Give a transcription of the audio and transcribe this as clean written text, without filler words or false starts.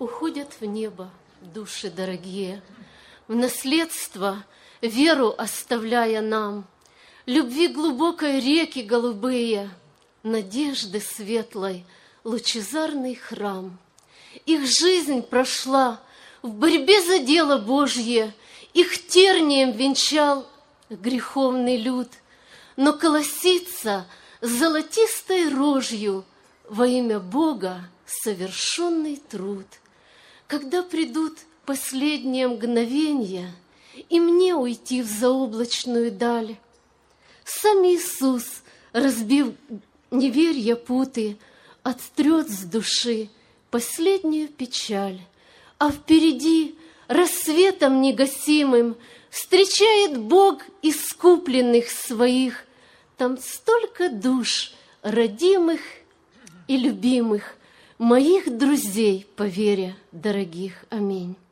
Уходят в небо души дорогие, в наследство веру оставляя нам, любви глубокой реки голубые, надежды светлой лучезарный храм. Их жизнь прошла в борьбе за дело Божье, их тернием венчал греховный люд, но колосится золотистой рожью во имя Бога совершенный труд. Когда придут последние мгновенья, и мне уйти в заоблачную даль, сам Иисус, разбив неверья путы, оттрет с души последнюю печаль, а впереди рассветом негасимым встречает Бог искупленных своих. Там столько душ, родимых и любимых, моих друзей по вере дорогих. Аминь.